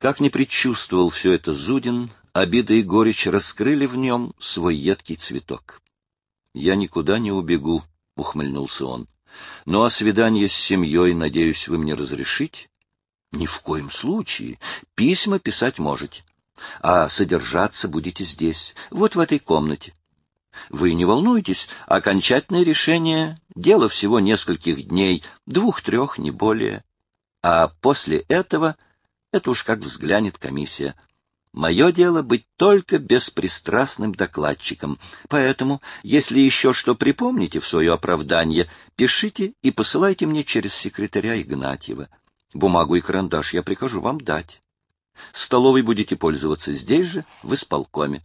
Как ни предчувствовал все это Зудин, обида и горечь раскрыли в нем свой едкий цветок. «Я никуда не убегу», — ухмыльнулся он. «Ну а свидание с семьей, надеюсь, вы мне разрешите?» «Ни в коем случае. Письма писать можете. А содержаться будете здесь, вот в этой комнате. Вы не волнуйтесь, окончательное решение — дело всего нескольких дней, 2-3, не более. А после этого это уж как взглянет комиссия. Мое дело быть только беспристрастным докладчиком, поэтому, если еще что припомните в свое оправдание, пишите и посылайте мне через секретаря Игнатьева. Бумагу и карандаш я прикажу вам дать. Столовой будете пользоваться здесь же, в исполкоме».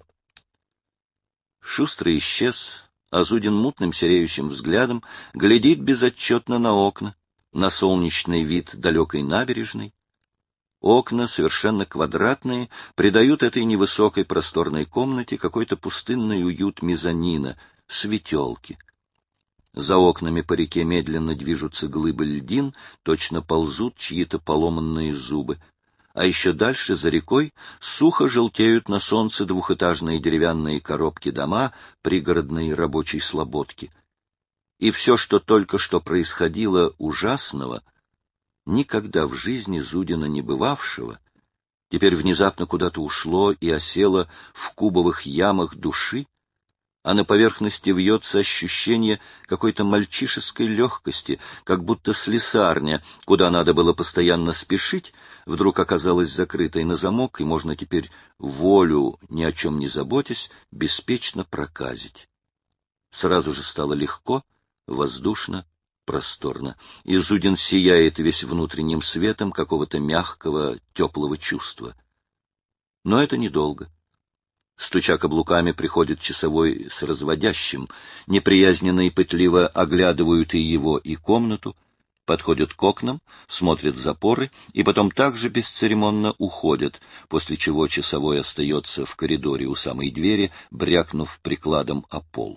Шустрый исчез, а Зудин мутным сереющим взглядом глядит безотчетно на окна, на солнечный вид далекой набережной. Окна, совершенно квадратные, придают этой невысокой просторной комнате какой-то пустынный уют мезонина, светелки. За окнами по реке медленно движутся глыбы льдин, точно ползут чьи-то поломанные зубы. А еще дальше, за рекой, сухо желтеют на солнце двухэтажные деревянные коробки дома пригородной рабочей слободки. И все, что только что происходило ужасного, никогда в жизни Зудина не бывавшего, теперь внезапно куда-то ушло и осело в кубовых ямах души, а на поверхности вьется ощущение какой-то мальчишеской легкости, как будто слесарня, куда надо было постоянно спешить, вдруг оказалась закрытой на замок, и можно теперь волю, ни о чем не заботясь, беспечно проказить. Сразу же стало легко, воздушно, просторно, и Зудин сияет весь внутренним светом какого-то мягкого, теплого чувства. Но это недолго. Стуча каблуками, приходит часовой с разводящим, неприязненно и пытливо оглядывают и его, и комнату, подходят к окнам, смотрят запоры и потом также бесцеремонно уходят, после чего часовой остается в коридоре у самой двери, брякнув прикладом о пол.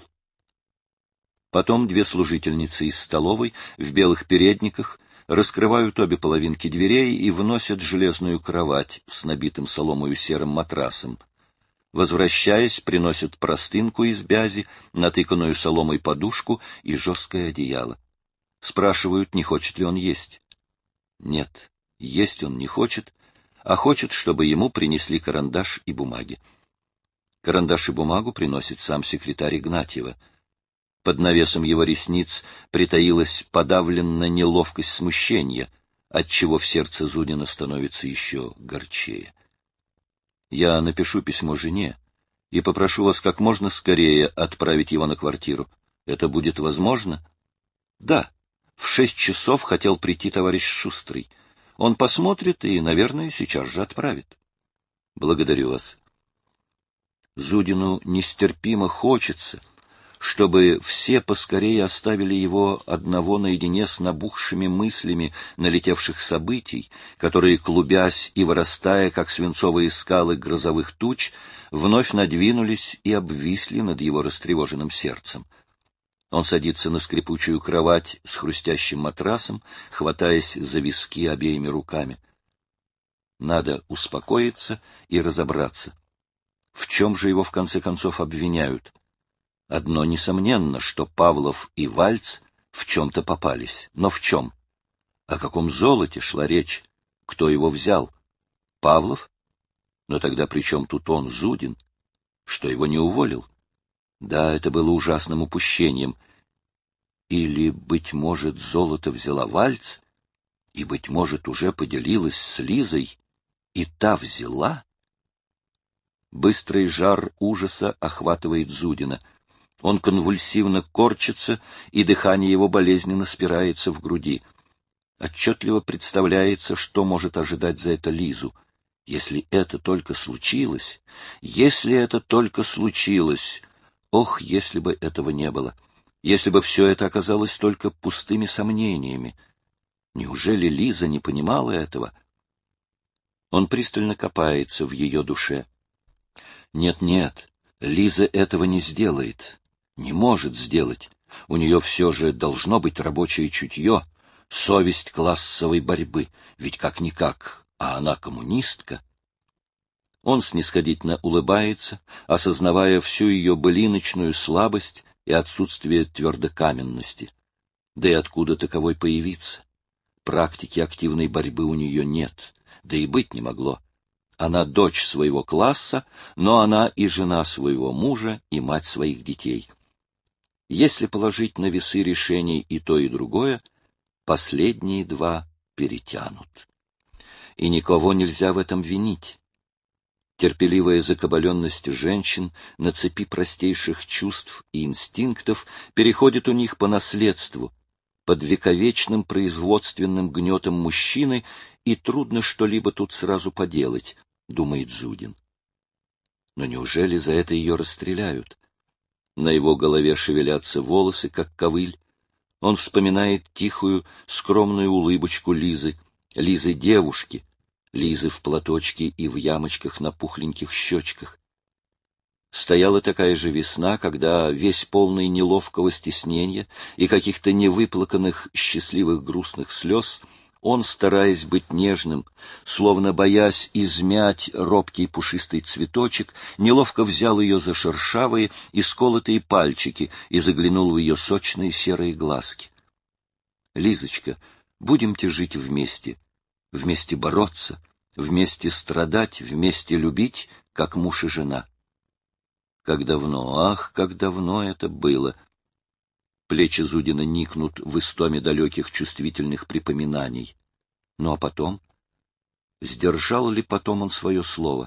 Потом две служительницы из столовой в белых передниках раскрывают обе половинки дверей и вносят железную кровать с набитым соломою серым матрасом. Возвращаясь, приносят простынку из бязи, натыканную соломой подушку и жесткое одеяло. Спрашивают, не хочет ли он есть. Нет, есть он не хочет, а хочет, чтобы ему принесли карандаш и бумаги. Карандаш и бумагу приносит сам секретарь Игнатьева. Под навесом его ресниц притаилась подавленная неловкость смущения, отчего в сердце Зудина становится еще горчее. Я напишу письмо жене и попрошу вас как можно скорее отправить его на квартиру. Это будет возможно? Да. В 6 часов хотел прийти товарищ Шустрый. Он посмотрит и, наверное, сейчас же отправит. Благодарю вас. Зудину нестерпимо хочется, чтобы все поскорее оставили его одного наедине с набухшими мыслями налетевших событий, которые, клубясь и вырастая, как свинцовые скалы грозовых туч, вновь надвинулись и обвисли над его растревоженным сердцем. Он садится на скрипучую кровать с хрустящим матрасом, хватаясь за виски обеими руками. Надо успокоиться и разобраться. В чем же его в конце концов обвиняют? Одно несомненно, что Павлов и Вальц в чем-то попались. Но в чем? О каком золоте шла речь? Кто его взял? Павлов? Но тогда при чем тут он, Зудин? Что его не уволил? Да, это было ужасным упущением. Или, быть может, золото взяла Вальц, и, быть может, уже поделилась с Лизой, и та взяла? Быстрый жар ужаса охватывает Зудина. Он конвульсивно корчится, и дыхание его болезненно спирается в груди. Отчетливо представляется, что может ожидать за это Лизу. Если это только случилось, ох, если бы этого не было, если бы все это оказалось только пустыми сомнениями. Неужели Лиза не понимала этого? Он пристально копается в ее душе. Нет, Лиза этого не сделает. Не может сделать. У нее все же должно быть рабочее чутье, совесть классовой борьбы. Ведь как-никак, а она коммунистка. Он снисходительно улыбается, осознавая всю ее былиночную слабость и отсутствие твердокаменности. Да и откуда таковой появиться? Практики активной борьбы у нее нет, да и быть не могло. Она дочь своего класса, но она и жена своего мужа, и мать своих детей. Если положить на весы решений и то, и другое, последние два перетянут. И никого нельзя в этом винить. Терпеливая закабаленность женщин на цепи простейших чувств и инстинктов переходит у них по наследству, под вековечным производственным гнетом мужчины, и трудно что-либо тут сразу поделать, думает Зудин. Но неужели за это ее расстреляют? На его голове шевелятся волосы, как ковыль. Он вспоминает тихую, скромную улыбочку Лизы девушки, Лизы в платочке и в ямочках на пухленьких щечках. Стояла такая же весна, когда, весь полный неловкого стеснения и каких-то невыплаканных счастливых грустных слез, он, стараясь быть нежным, словно боясь измять робкий пушистый цветочек, неловко взял ее за шершавые и сколотые пальчики и заглянул в ее сочные серые глазки. «Лизочка, будемте жить вместе, вместе бороться, вместе страдать, вместе любить, как муж и жена». Как давно, ах, как давно это было! Плечи Зудина никнут в истоме далеких чувствительных припоминаний. Ну а потом? Сдержал ли потом он свое слово?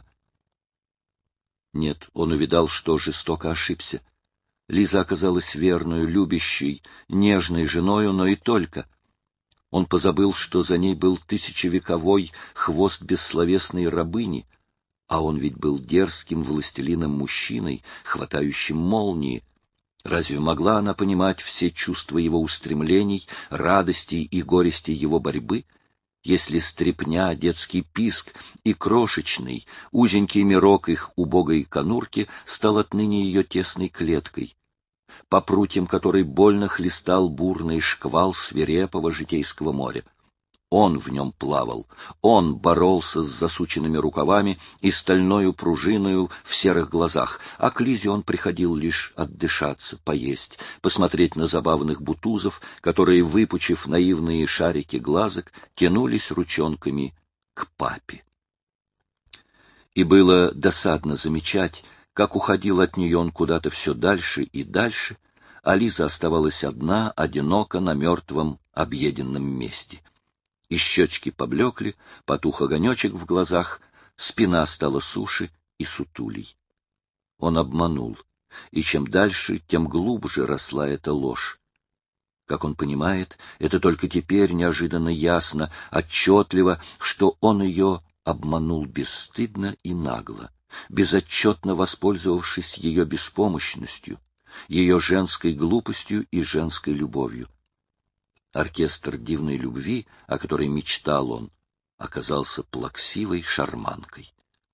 Нет, он увидал, что жестоко ошибся. Лиза оказалась верную, любящей, нежной женою, но и только. Он позабыл, что за ней был тысячевековой хвост бессловесной рабыни, а он ведь был дерзким властелином-мужчиной, хватающим молнии. Разве могла она понимать все чувства его устремлений, радостей и горестей его борьбы, если стрепня, детский писк и крошечный, узенький мирок их убогой конурки стал отныне ее тесной клеткой, по прутьям которой больно хлестал бурный шквал свирепого житейского моря? Он в нем плавал, он боролся с засученными рукавами и стальною пружиною в серых глазах, а к Лизе он приходил лишь отдышаться, поесть, посмотреть на забавных бутузов, которые, выпучив наивные шарики глазок, тянулись ручонками к папе. И было досадно замечать, как уходил от нее он куда-то все дальше и дальше, а Лиза оставалась одна, одиноко на мертвом, объеденном месте. И щечки поблекли, потух огонечек в глазах, спина стала суше и сутулей. Он обманул, и чем дальше, тем глубже росла эта ложь. Как он понимает, это только теперь неожиданно ясно, отчетливо, что он ее обманул бесстыдно и нагло, безотчетно воспользовавшись ее беспомощностью, ее женской глупостью и женской любовью. Оркестр дивной любви, о которой мечтал он, оказался плаксивой шарманкой.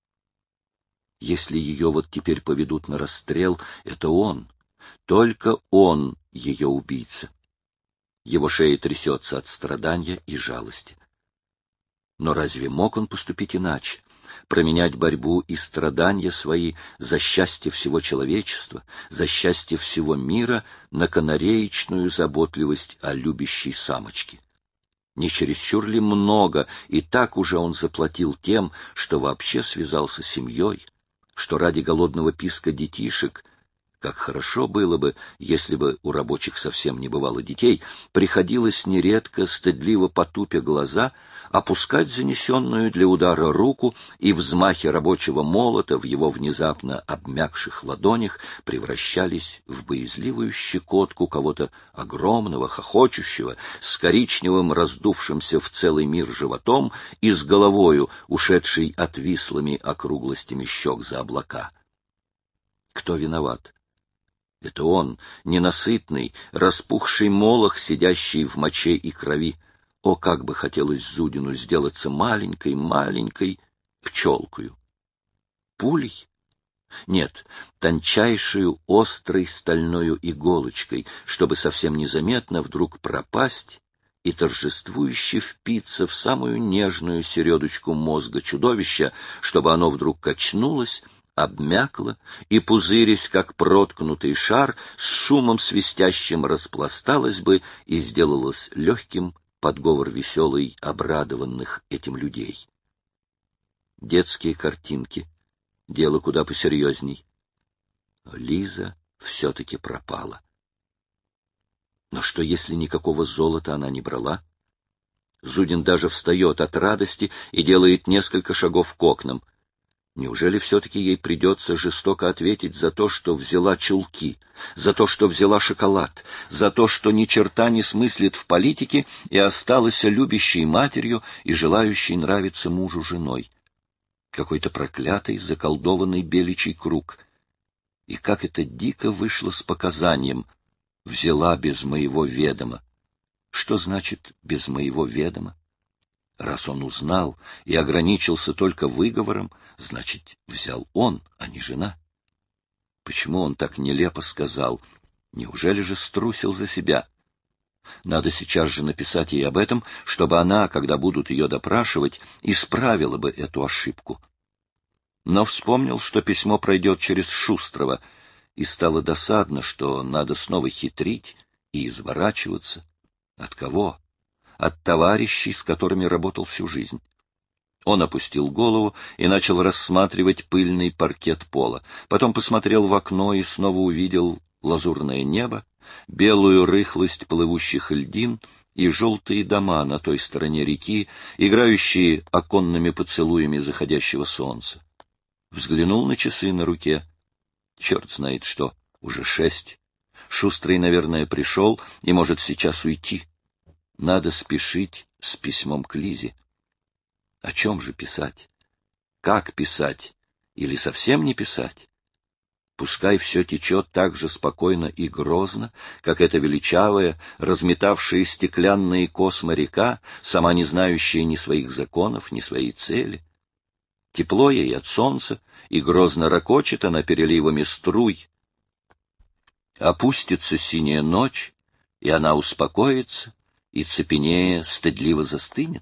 Если ее вот теперь поведут на расстрел, это он, только он ее убийца. Его шея трясется от страдания и жалости. Но разве мог он поступить иначе? Променять борьбу и страдания свои за счастье всего человечества, за счастье всего мира на канареечную заботливость о любящей самочке? Не чересчур ли много, и так уже он заплатил тем, что вообще связался с семьей, что ради голодного писка детишек, как хорошо было бы, если бы у рабочих совсем не бывало детей, приходилось нередко, стыдливо потупя глаза, опускать занесенную для удара руку, и взмахи рабочего молота в его внезапно обмякших ладонях превращались в боязливую щекотку кого-то огромного, хохочущего, с коричневым раздувшимся в целый мир животом и с головою, ушедшей отвислыми округлостями щек за облака. Кто виноват? Это он, ненасытный, распухший молох, сидящий в моче и крови. О, как бы хотелось Зудину сделаться маленькой пчелкою. Пулей? Нет, тончайшую, острой стальною иголочкой, чтобы совсем незаметно вдруг пропасть и торжествующе впиться в самую нежную середочку мозга чудовища, чтобы оно вдруг качнулось, обмякло и, пузырясь, как проткнутый шар, с шумом свистящим распласталось бы и сделалось легким подговор веселый обрадованных этим людей. Детские картинки — дело куда посерьезней. Лиза все-таки пропала. Но что, если никакого золота она не брала? Зудин даже встает от радости и делает несколько шагов к окнам. Неужели все-таки ей придется жестоко ответить за то, что взяла чулки, за то, что взяла шоколад, за то, что ни черта не смыслит в политике и осталась любящей матерью и желающей нравиться мужу женой? Какой-то проклятый, заколдованный беличий круг. И как это дико вышло с показанием «взяла без моего ведома». Что значит «без моего ведома»? Раз он узнал и ограничился только выговором, значит, взял он, а не жена. Почему он так нелепо сказал? Неужели же струсил за себя? Надо сейчас же написать ей об этом, чтобы она, когда будут ее допрашивать, исправила бы эту ошибку. Но вспомнил, что письмо пройдет через Шустрого, и стало досадно, что надо снова хитрить и изворачиваться. От кого? От товарищей, с которыми работал всю жизнь. Он опустил голову и начал рассматривать пыльный паркет пола. Потом посмотрел в окно и снова увидел лазурное небо, белую рыхлость плывущих льдин и желтые дома на той стороне реки, играющие оконными поцелуями заходящего солнца. Взглянул на часы на руке. Черт знает что, уже 6. Шустрый, наверное, пришел и может сейчас уйти. Надо спешить с письмом к Лизе. О чем же писать? Как писать? Или совсем не писать? Пускай все течет так же спокойно и грозно, как эта величавая, разметавшая стеклянные космы река, сама не знающая ни своих законов, ни своей цели. Тепло ей от солнца, и грозно ракочет она переливами струй. Опустится синяя ночь, и она успокоится, и цепенея стыдливо застынет.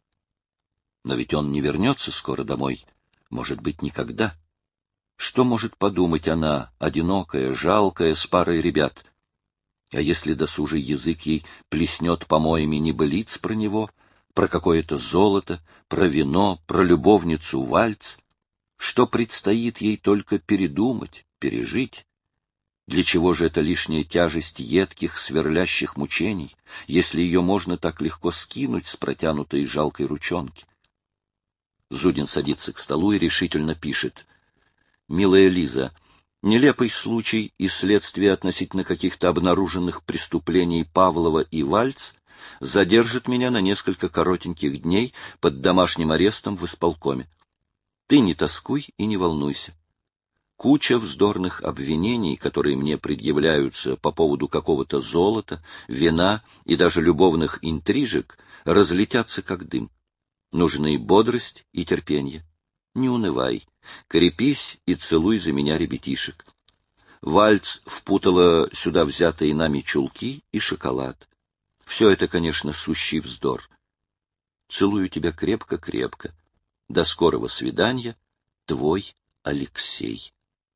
Но ведь он не вернется скоро домой, может быть, никогда. Что может подумать она, одинокая, жалкая, с парой ребят? А если досужий язык ей плеснет помоями небылиц про него, про какое-то золото, про вино, про любовницу вальц, что предстоит ей только передумать, пережить? Для чего же эта лишняя тяжесть едких, сверлящих мучений, если ее можно так легко скинуть с протянутой жалкой ручонки? Зудин садится к столу и решительно пишет. «Милая Лиза, нелепый случай и следствие относительно каких-то обнаруженных преступлений Павлова и Вальц задержит меня на несколько коротеньких дней под домашним арестом в исполкоме. Ты не тоскуй и не волнуйся. Куча вздорных обвинений, которые мне предъявляются по поводу какого-то золота, вина и даже любовных интрижек, разлетятся как дым. Нужны бодрость и терпение. Не унывай, крепись и целуй за меня ребятишек. Вальц впутала сюда взятые нами чулки и шоколад. Все это, конечно, сущий вздор. Целую тебя крепко-крепко. До скорого свидания. Твой Алексей».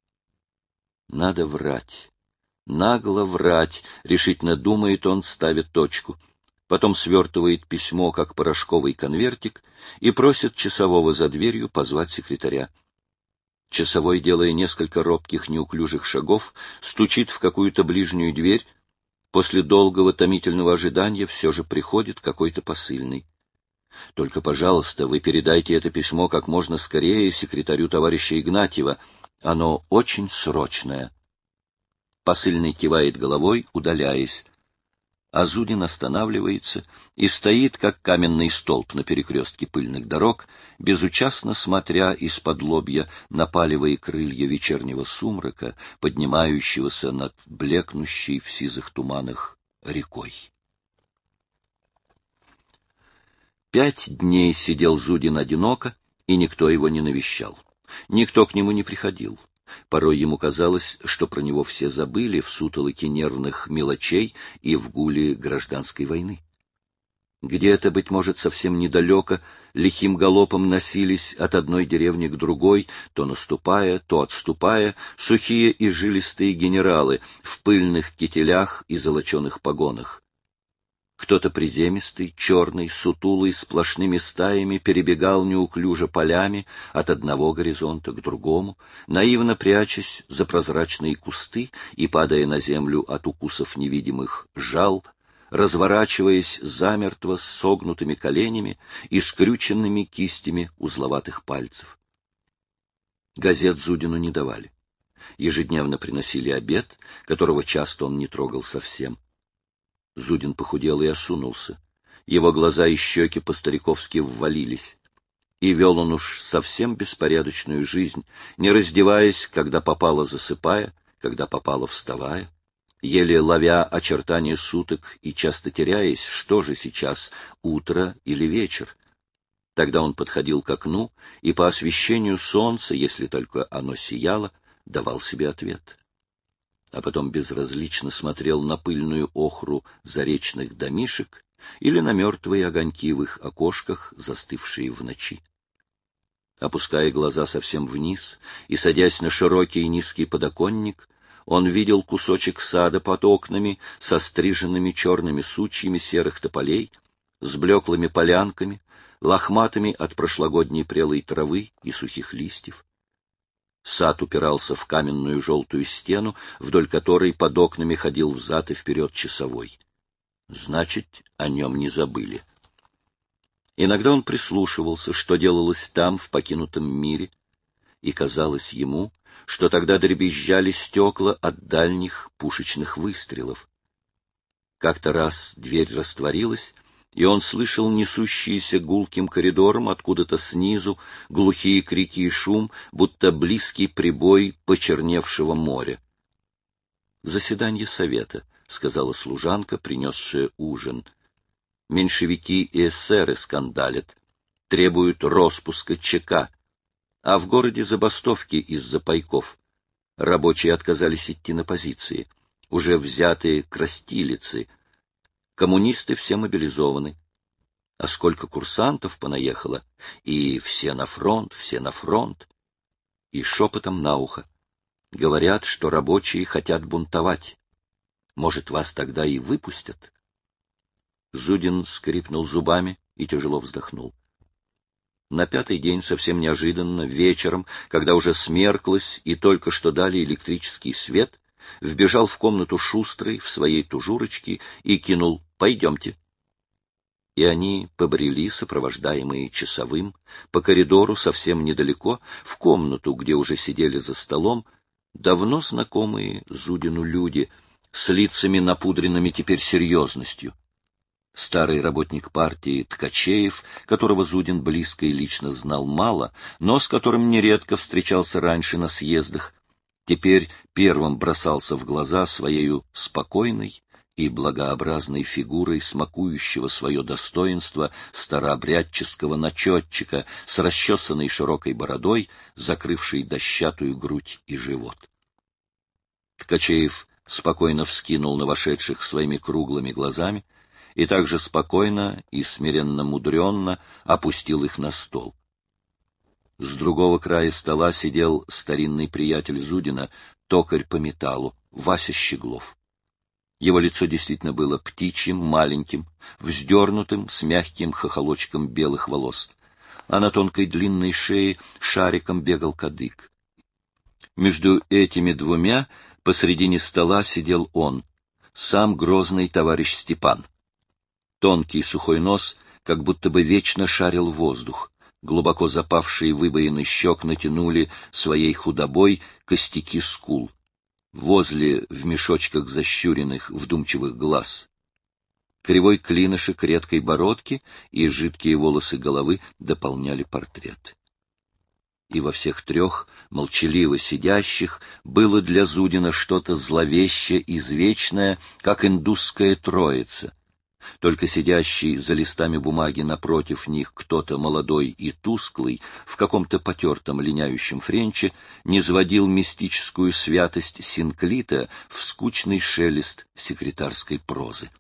Надо врать. Нагло врать, решительно думает он, ставит точку. Потом свертывает письмо, как порошковый конвертик, и просит часового за дверью позвать секретаря. Часовой, делая несколько робких неуклюжих шагов, стучит в какую-то ближнюю дверь. После долгого томительного ожидания все же приходит какой-то посыльный. «Только, пожалуйста, вы передайте это письмо как можно скорее секретарю товарища Игнатьева. Оно очень срочное». Посыльный кивает головой, удаляясь. А Зудин останавливается и стоит, как каменный столб на перекрестке пыльных дорог, безучастно смотря из-под лобья на палевые крылья вечернего сумрака, поднимающегося над блекнущей в сизых туманах рекой. 5 дней сидел Зудин одиноко, и никто его не навещал. Никто к нему не приходил. Порой ему казалось, что про него все забыли в сутолоке нервных мелочей и в гуле гражданской войны. Где-то, быть может, совсем недалеко, лихим галопом носились от одной деревни к другой, то наступая, то отступая, сухие и жилистые генералы в пыльных кителях и золоченых погонах. Кто-то приземистый, черный, сутулый, сплошными стаями перебегал неуклюже полями от одного горизонта к другому, наивно прячась за прозрачные кусты и падая на землю от укусов невидимых жал, разворачиваясь замертво с согнутыми коленями и скрюченными кистями узловатых пальцев. Газет Зудину не давали. Ежедневно приносили обед, которого часто он не трогал совсем. Зудин похудел и осунулся. Его глаза и щеки по-стариковски ввалились. И вел он уж совсем беспорядочную жизнь, не раздеваясь, когда попало засыпая, когда попало вставая, еле ловя очертания суток и часто теряясь, что же сейчас, утро или вечер. Тогда он подходил к окну и по освещению солнца, если только оно сияло, давал себе ответ. А потом безразлично смотрел на пыльную охру заречных домишек или на мертвые огоньки в их окошках, застывшие в ночи. Опуская глаза совсем вниз и садясь на широкий низкий подоконник, он видел кусочек сада под окнами со стриженными черными сучьями серых тополей, с блеклыми полянками, лохматыми от прошлогодней прелой травы и сухих листьев. Сад упирался в каменную желтую стену, вдоль которой под окнами ходил взад и вперед часовой. Значит, о нем не забыли. Иногда он прислушивался, что делалось там, в покинутом мире, и казалось ему, что тогда дребезжали стекла от дальних пушечных выстрелов. Как-то раз дверь растворилась, и он слышал несущиеся гулким коридором откуда-то снизу глухие крики и шум, будто близкий прибой почерневшего моря. «Заседание совета», — сказала служанка, принесшая ужин. «Меньшевики и эсеры скандалят, требуют роспуска ЧК, а в городе забастовки из-за пайков. Рабочие отказались идти на позиции, уже взятые крастилицы. Коммунисты все мобилизованы. А сколько курсантов понаехало, и все на фронт, все на фронт. И шепотом на ухо. Говорят, что рабочие хотят бунтовать. Может, вас тогда и выпустят?» Зудин скрипнул зубами и тяжело вздохнул. На пятый день, совсем неожиданно, вечером, когда уже смерклось и только что дали электрический свет, вбежал в комнату Шустрый в своей тужурочке и кинул: «Пойдемте». И они побрели, сопровождаемые часовым, по коридору совсем недалеко, в комнату, где уже сидели за столом давно знакомые Зудину люди, с лицами напудренными теперь серьезностью. Старый работник партии Ткачеев, которого Зудин близко и лично знал мало, но с которым нередко встречался раньше на съездах, теперь первым бросался в глаза своею спокойной и благообразной фигурой смакующего свое достоинство старообрядческого начетчика с расчесанной широкой бородой, закрывшей дощатую грудь и живот. Ткачеев спокойно вскинул на вошедших своими круглыми глазами и также спокойно и смиренно-мудренно опустил их на стол. С другого края стола сидел старинный приятель Зудина, токарь по металлу, Вася Щеглов. Его лицо действительно было птичьим, маленьким, вздернутым, с мягким хохолочком белых волос, а на тонкой длинной шее шариком бегал кадык. Между этими двумя посредине стола сидел он, сам грозный товарищ Степан. Тонкий сухой нос как будто бы вечно шарил воздух, глубоко запавшие выбоины щек натянули своей худобой костяки скул. Возле в мешочках защуренных вдумчивых глаз. Кривой клинышек редкой бородки и жидкие волосы головы дополняли портрет. И во всех трех, молчаливо сидящих, было для Зудина что-то зловеще извечное, как индусская троица. Только сидящий за листами бумаги напротив них кто-то молодой и тусклый, в каком-то потертом линяющем френче, низводил мистическую святость синклита в скучный шелест секретарской прозы.